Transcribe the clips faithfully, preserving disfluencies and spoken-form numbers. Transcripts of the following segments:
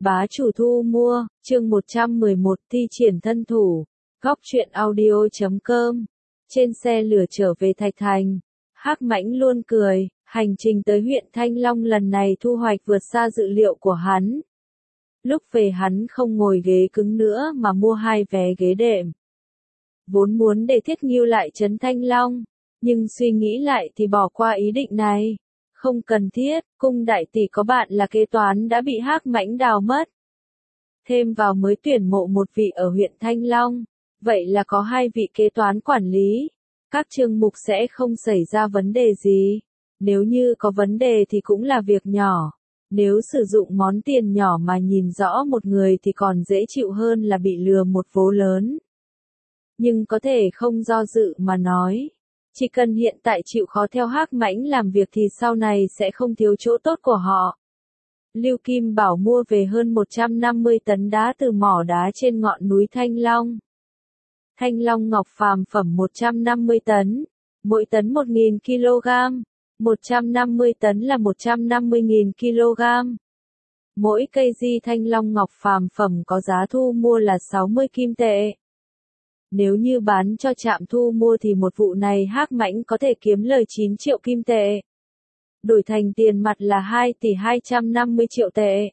Bá chủ thu mua, chương một trăm mười một thi triển thân thủ, góc truyện audio chấm com. Trên xe lửa trở về Thạch Thành, Hắc Mãnh luôn cười, hành trình tới huyện Thanh Long lần này thu hoạch vượt xa dự liệu của hắn. Lúc về hắn không ngồi ghế cứng nữa mà mua hai vé ghế đệm. Vốn muốn để Thiết Ngưu lại trấn Thanh Long, nhưng suy nghĩ lại thì bỏ qua ý định này. Không cần thiết, cung đại tỷ có bạn là kế toán đã bị Hắc Mãnh đào mất. Thêm vào mới tuyển mộ một vị ở huyện Thanh Long, vậy là có hai vị kế toán quản lý. Các chương mục sẽ không xảy ra vấn đề gì. Nếu như có vấn đề thì cũng là việc nhỏ. Nếu sử dụng món tiền nhỏ mà nhìn rõ một người thì còn dễ chịu hơn là bị lừa một vố lớn. Nhưng có thể không do dự mà nói. Chỉ cần hiện tại chịu khó theo Hắc Mãnh làm việc thì sau này sẽ không thiếu chỗ tốt của họ. Lưu Kim Bảo mua về hơn một trăm năm mươi tấn đá từ mỏ đá trên ngọn núi Thanh Long. Thanh Long ngọc phàm phẩm một trăm năm mươi tấn, mỗi tấn một nghìn ki lô gam, một trăm năm mươi tấn là một trăm năm mươi nghìn ki lô gam. Mỗi cây di Thanh Long ngọc phàm phẩm có giá thu mua là sáu mươi kim tệ. Nếu như bán cho trạm thu mua thì một vụ này Hắc Mãnh có thể kiếm lời chín triệu kim tệ. Đổi thành tiền mặt là hai tỷ hai trăm năm mươi triệu tệ.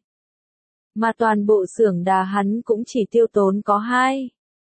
Mà toàn bộ xưởng đá hắn cũng chỉ tiêu tốn có hai.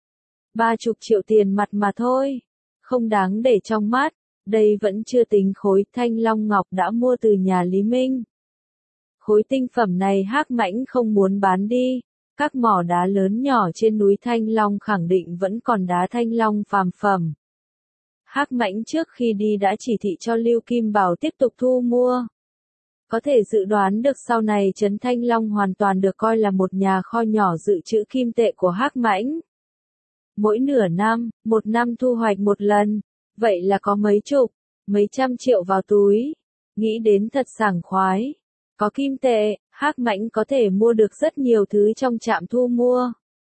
Ba chục triệu tiền mặt mà thôi. Không đáng để trong mắt. Đây vẫn chưa tính khối Thanh Long ngọc đã mua từ nhà Lý Minh. Khối tinh phẩm này Hắc Mãnh không muốn bán đi. Các mỏ đá lớn nhỏ trên núi Thanh Long khẳng định vẫn còn đá Thanh Long phàm phẩm. Hắc Mãnh trước khi đi đã chỉ thị cho Lưu Kim Bảo tiếp tục thu mua. Có thể dự đoán được sau này trấn Thanh Long hoàn toàn được coi là một nhà kho nhỏ dự trữ kim tệ của Hắc Mãnh. Mỗi nửa năm, một năm thu hoạch một lần, vậy là có mấy chục, mấy trăm triệu vào túi. Nghĩ đến thật sảng khoái. Có kim tệ, Hắc Mãnh có thể mua được rất nhiều thứ trong trạm thu mua.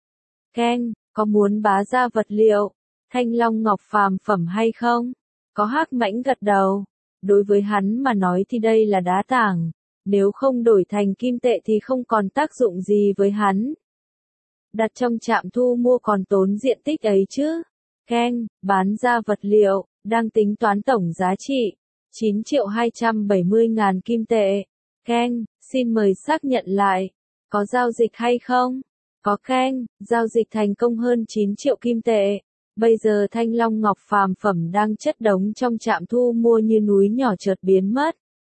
Keng, có muốn bá ra vật liệu, Thanh Long ngọc phàm phẩm hay không? Có Hắc Mãnh gật đầu. Đối với hắn mà nói thì đây là đá tảng. Nếu không đổi thành kim tệ thì không còn tác dụng gì với hắn. Đặt trong trạm thu mua còn tốn diện tích ấy chứ. Keng, bán ra vật liệu, đang tính toán tổng giá trị. chín triệu hai trăm bảy mươi ngàn kim tệ. Keng, xin mời xác nhận lại. Có giao dịch hay không? Có keng, giao dịch thành công hơn chín triệu kim tệ. Bây giờ Thanh Long ngọc phàm phẩm đang chất đống trong trạm thu mua như núi nhỏ chợt biến mất.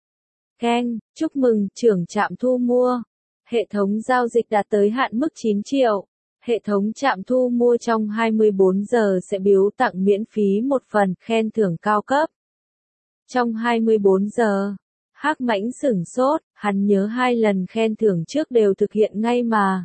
Keng, chúc mừng trưởng trạm thu mua. Hệ thống giao dịch đạt tới hạn mức chín triệu. Hệ thống trạm thu mua trong hai mươi bốn giờ sẽ biếu tặng miễn phí một phần khen thưởng cao cấp. Trong hai mươi bốn giờ, Hắc Mãnh sửng sốt, hắn nhớ hai lần khen thưởng trước đều thực hiện ngay mà.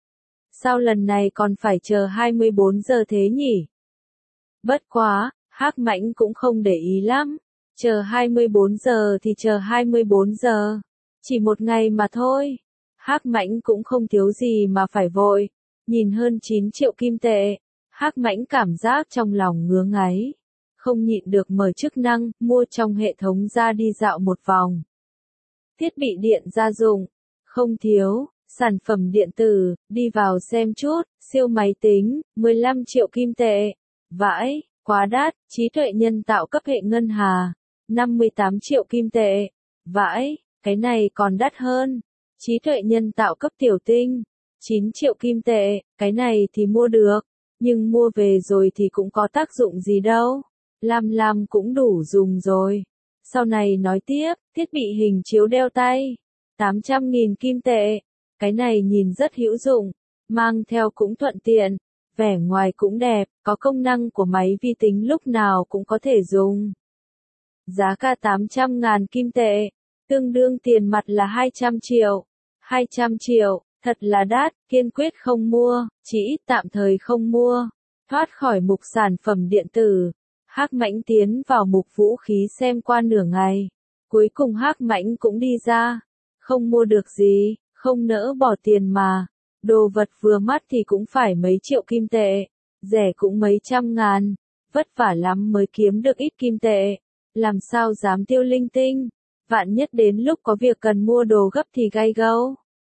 Sao lần này còn phải chờ hai mươi bốn giờ thế nhỉ? Bất quá, Hắc Mãnh cũng không để ý lắm. Chờ hai mươi bốn giờ thì chờ hai mươi bốn giờ. Chỉ một ngày mà thôi. Hắc Mãnh cũng không thiếu gì mà phải vội. Nhìn hơn chín triệu kim tệ. Hắc Mãnh cảm giác trong lòng ngứa ngáy. Không nhịn được mở chức năng, mua trong hệ thống ra đi dạo một vòng. Thiết bị điện gia dụng. Không thiếu. Sản phẩm điện tử, đi vào xem chút, siêu máy tính, mười lăm triệu kim tệ. Vãi, quá đắt, trí tuệ nhân tạo cấp hệ ngân hà, năm mươi tám triệu kim tệ. Vãi, cái này còn đắt hơn. Trí tuệ nhân tạo cấp tiểu tinh, chín triệu kim tệ, cái này thì mua được. Nhưng mua về rồi thì cũng có tác dụng gì đâu. Lam lam cũng đủ dùng rồi. Sau này nói tiếp, thiết bị hình chiếu đeo tay, tám trăm nghìn kim tệ. Cái này nhìn rất hữu dụng, mang theo cũng thuận tiện, vẻ ngoài cũng đẹp, có công năng của máy vi tính lúc nào cũng có thể dùng. Giá cả tám trăm ngàn kim tệ, tương đương tiền mặt là hai trăm triệu. hai trăm triệu, thật là đắt, kiên quyết không mua, chỉ ít tạm thời không mua. Thoát khỏi mục sản phẩm điện tử, Hắc Mãnh tiến vào mục vũ khí xem qua nửa ngày. Cuối cùng Hắc Mãnh cũng đi ra, không mua được gì. Không nỡ bỏ tiền mà. Đồ vật vừa mắt thì cũng phải mấy triệu kim tệ. Rẻ cũng mấy trăm ngàn. Vất vả lắm mới kiếm được ít kim tệ. Làm sao dám tiêu linh tinh. Vạn nhất đến lúc có việc cần mua đồ gấp thì gay gâu.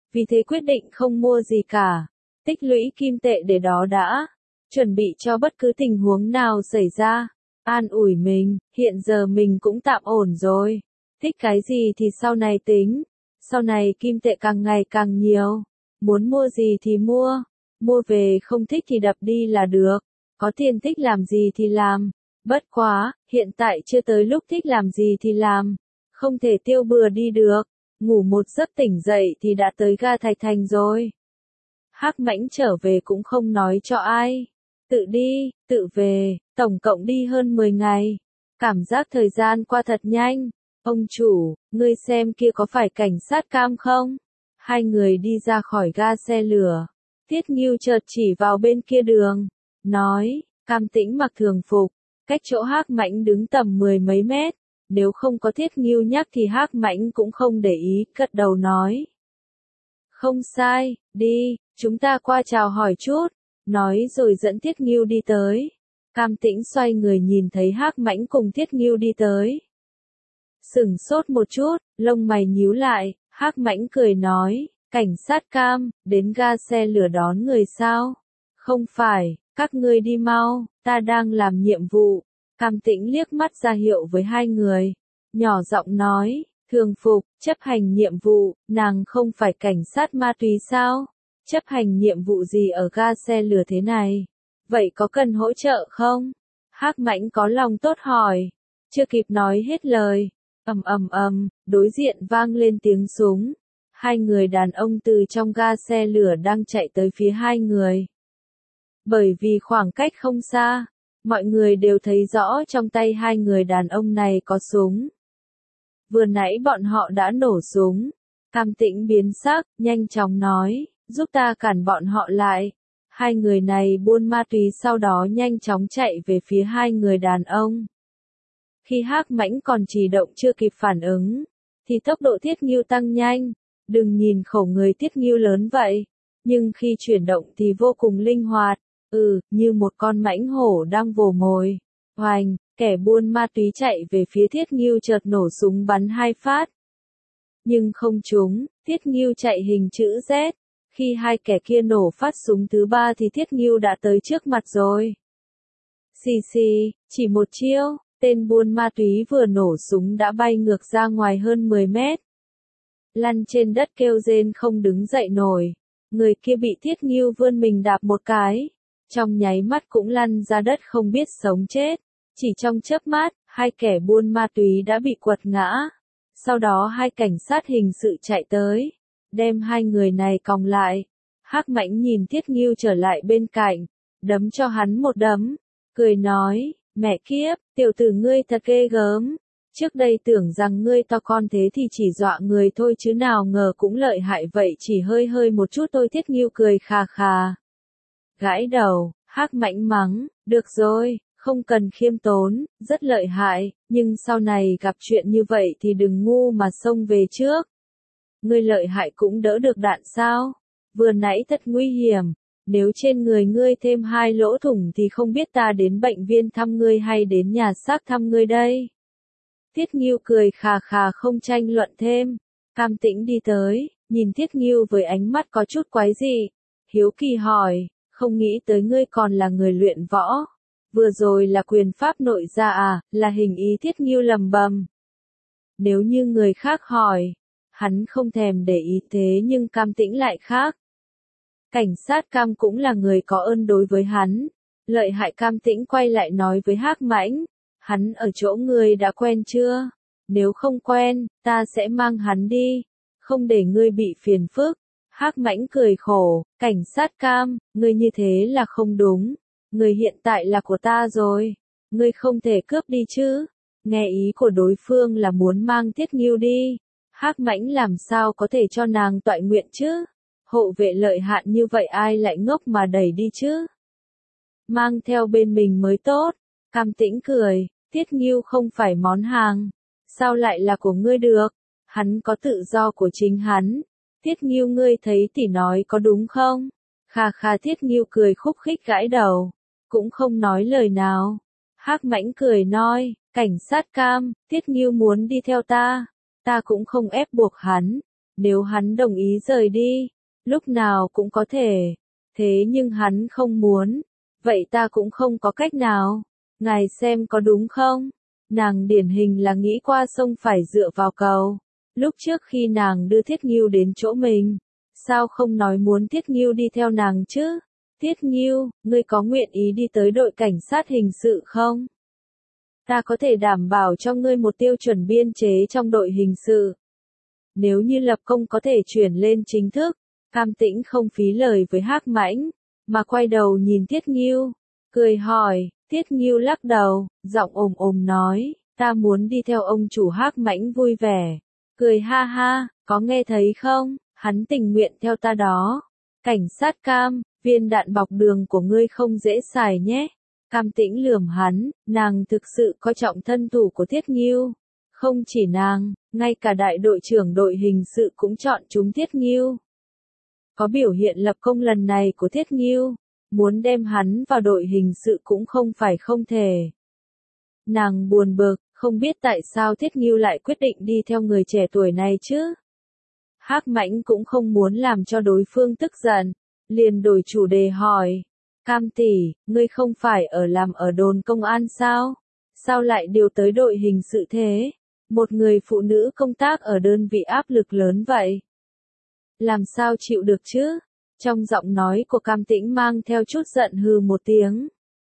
vì thế quyết định không mua gì cả, tích lũy kim tệ để đó đã, chuẩn bị cho bất cứ tình huống nào xảy ra, an ủi mình, hiện giờ mình cũng tạm ổn rồi, thích cái gì thì sau này tính, sau này kim tệ càng ngày càng nhiều, muốn mua gì thì mua, mua về không thích thì đập đi là được, có tiền thích làm gì thì làm, bất quá, hiện tại chưa tới lúc thích làm gì thì làm, không thể tiêu bừa đi được, ngủ một giấc tỉnh dậy thì đã tới ga Thạch Thành rồi. Hắc Mãnh trở về cũng không nói cho ai, tự đi, tự về, tổng cộng đi hơn mười ngày, cảm giác thời gian qua thật nhanh. Ông chủ, ngươi xem kia có phải cảnh sát cam không? Hai người đi ra khỏi ga xe lửa, Tiết Ngưu chợt chỉ vào bên kia đường, nói, Cam Tĩnh mặc thường phục, cách chỗ Hắc Mãnh đứng tầm mười mấy mét, nếu không có Tiết Ngưu nhắc thì Hắc Mãnh cũng không để ý, cất đầu nói. Không sai, đi, chúng ta qua chào hỏi chút, nói rồi dẫn Tiết Ngưu đi tới. Cam Tĩnh xoay người nhìn thấy Hắc Mãnh cùng Tiết Ngưu đi tới. Sửng sốt một chút, lông mày nhíu lại, Hắc Mãnh cười nói, cảnh sát Cam, đến ga xe lửa đón người sao? Không phải, các ngươi đi mau, ta đang làm nhiệm vụ. Cam Tĩnh liếc mắt ra hiệu với hai người, nhỏ giọng nói, thường phục, chấp hành nhiệm vụ, nàng không phải cảnh sát ma túy sao? Chấp hành nhiệm vụ gì ở ga xe lửa thế này? Vậy có cần hỗ trợ không? Hắc Mãnh có lòng tốt hỏi, chưa kịp nói hết lời. Ầm ầm ầm, đối diện vang lên tiếng súng. Hai người đàn ông từ trong ga xe lửa đang chạy tới phía hai người. Bởi vì khoảng cách không xa, mọi người đều thấy rõ trong tay hai người đàn ông này có súng. Vừa nãy bọn họ đã nổ súng. Cam Tĩnh biến sắc, nhanh chóng nói, giúp ta cản bọn họ lại. Hai người này buôn ma túy sau đó nhanh chóng chạy về phía hai người đàn ông. Khi Hắc Mãnh còn chỉ động chưa kịp phản ứng, thì tốc độ Tiết Ngưu tăng nhanh, đừng nhìn khẩu người Tiết Ngưu lớn vậy, nhưng khi chuyển động thì vô cùng linh hoạt, ừ, như một con mãnh hổ đang vồ mồi. Hoành, kẻ buôn ma túy chạy về phía Tiết Ngưu chợt nổ súng bắn hai phát. Nhưng không trúng, Tiết Ngưu chạy hình chữ Z, khi hai kẻ kia nổ phát súng thứ ba thì Tiết Ngưu đã tới trước mặt rồi. Xì xì, chỉ một chiêu. Tên buôn ma túy vừa nổ súng đã bay ngược ra ngoài hơn mười mét. Lăn trên đất kêu rên không đứng dậy nổi. Người kia bị Tiết Ngưu vươn mình đạp một cái. Trong nháy mắt cũng lăn ra đất không biết sống chết. Chỉ trong chớp mắt, hai kẻ buôn ma túy đã bị quật ngã. Sau đó hai cảnh sát hình sự chạy tới. Đem hai người này còng lại. Hắc Mãnh nhìn Tiết Ngưu trở lại bên cạnh. Đấm cho hắn một đấm. Cười nói. Mẹ kiếp, tiểu tử ngươi thật ghê gớm. Trước đây tưởng rằng ngươi to con thế thì chỉ dọa người thôi chứ nào ngờ cũng lợi hại vậy, chỉ hơi hơi một chút tôi. Tiết Ngưu cười khà khà. Gãi đầu, Hắc Mãnh mắng, được rồi, không cần khiêm tốn, rất lợi hại, nhưng sau này gặp chuyện như vậy thì đừng ngu mà xông về trước. Ngươi lợi hại cũng đỡ được đạn sao? Vừa nãy thật nguy hiểm. Nếu trên người ngươi thêm hai lỗ thủng thì không biết ta đến bệnh viện thăm ngươi hay đến nhà xác thăm ngươi đây. Tiết Ngưu cười khà khà không tranh luận thêm. Cam Tĩnh đi tới, nhìn Tiết Ngưu với ánh mắt có chút quái dị. Hiếu kỳ hỏi, không nghĩ tới ngươi còn là người luyện võ. Vừa rồi là quyền pháp nội gia à, là hình ý. Tiết Ngưu lầm bầm. Nếu như người khác hỏi, hắn không thèm để ý, thế nhưng Cam Tĩnh lại khác. Cảnh sát Cam cũng là người có ơn đối với hắn. Lợi hại. Cam Tĩnh quay lại nói với Hắc Mãnh, hắn ở chỗ ngươi đã quen chưa? Nếu không quen, ta sẽ mang hắn đi, không để ngươi bị phiền phức. Hắc Mãnh cười khổ, cảnh sát Cam, ngươi như thế là không đúng. Ngươi hiện tại là của ta rồi, ngươi không thể cướp đi chứ. Nghe ý của đối phương là muốn mang Tiết Ngưu đi. Hắc Mãnh làm sao có thể cho nàng toại nguyện chứ? Hộ vệ lợi hại như vậy ai lại ngốc mà đẩy đi chứ? Mang theo bên mình mới tốt. Cam Tĩnh cười, Tiết Ngưu không phải món hàng. Sao lại là của ngươi được? Hắn có tự do của chính hắn. Tiết Ngưu ngươi thấy tỷ nói có đúng không? Kha kha. Tiết Ngưu cười khúc khích gãi đầu. Cũng không nói lời nào. Hắc Mãnh cười nói, cảnh sát Cam, Tiết Ngưu muốn đi theo ta. Ta cũng không ép buộc hắn. Nếu hắn đồng ý rời đi, lúc nào cũng có thể. Thế nhưng hắn không muốn. Vậy ta cũng không có cách nào. Ngài xem có đúng không? Nàng điển hình là nghĩ qua sông phải dựa vào cầu. Lúc trước khi nàng đưa Thiết Ngưu đến chỗ mình, sao không nói muốn Thiết Ngưu đi theo nàng chứ? Thiết Ngưu, ngươi có nguyện ý đi tới đội cảnh sát hình sự không? Ta có thể đảm bảo cho ngươi một tiêu chuẩn biên chế trong đội hình sự. Nếu như lập công có thể chuyển lên chính thức, Cam Tĩnh không phí lời với Hắc Mãnh, mà quay đầu nhìn Thiết Ngưu, cười hỏi. Thiết Ngưu lắc đầu, giọng ồm ồm nói, ta muốn đi theo ông chủ. Hắc Mãnh vui vẻ, cười ha ha, có nghe thấy không, hắn tình nguyện theo ta đó. Cảnh sát Cam, viên đạn bọc đường của ngươi không dễ xài nhé. Cam Tĩnh lườm hắn, nàng thực sự coi trọng thân thủ của Thiết Ngưu. Không chỉ nàng, ngay cả đại đội trưởng đội hình sự cũng chọn chúng Thiết Ngưu. Có biểu hiện lập công lần này của Thiết Ngưu, muốn đem hắn vào đội hình sự cũng không phải không thể. Nàng buồn bực, không biết tại sao Thiết Ngưu lại quyết định đi theo người trẻ tuổi này chứ. Hắc Mãnh cũng không muốn làm cho đối phương tức giận, liền đổi chủ đề hỏi. Cam tỷ, ngươi không phải ở làm ở đồn công an sao? Sao lại điều tới đội hình sự thế? Một người phụ nữ công tác ở đơn vị áp lực lớn vậy. Làm sao chịu được chứ? Trong giọng nói của Cam Tĩnh mang theo chút giận hừ một tiếng.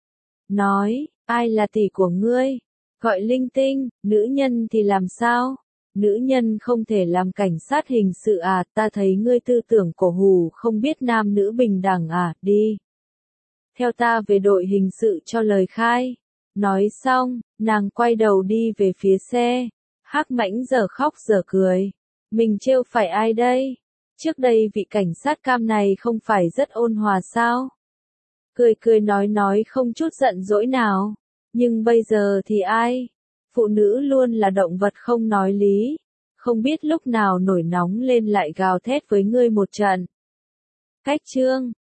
Nói, ai là tỷ của ngươi? Gọi linh tinh, nữ nhân thì làm sao? Nữ nhân không thể làm cảnh sát hình sự à? Ta thấy ngươi tư tưởng cổ hủ, không biết nam nữ bình đẳng à? Đi. Theo ta về đội hình sự cho lời khai. Nói xong, nàng quay đầu đi về phía xe. Hắc Mãnh giờ khóc giờ cười. Mình trêu phải ai đây? Trước đây vị cảnh sát Cam này không phải rất ôn hòa sao? Cười cười nói nói không chút giận dỗi nào. Nhưng bây giờ thì ai? Phụ nữ luôn là động vật không nói lý. Không biết lúc nào nổi nóng lên lại gào thét với ngươi một trận. Cách chương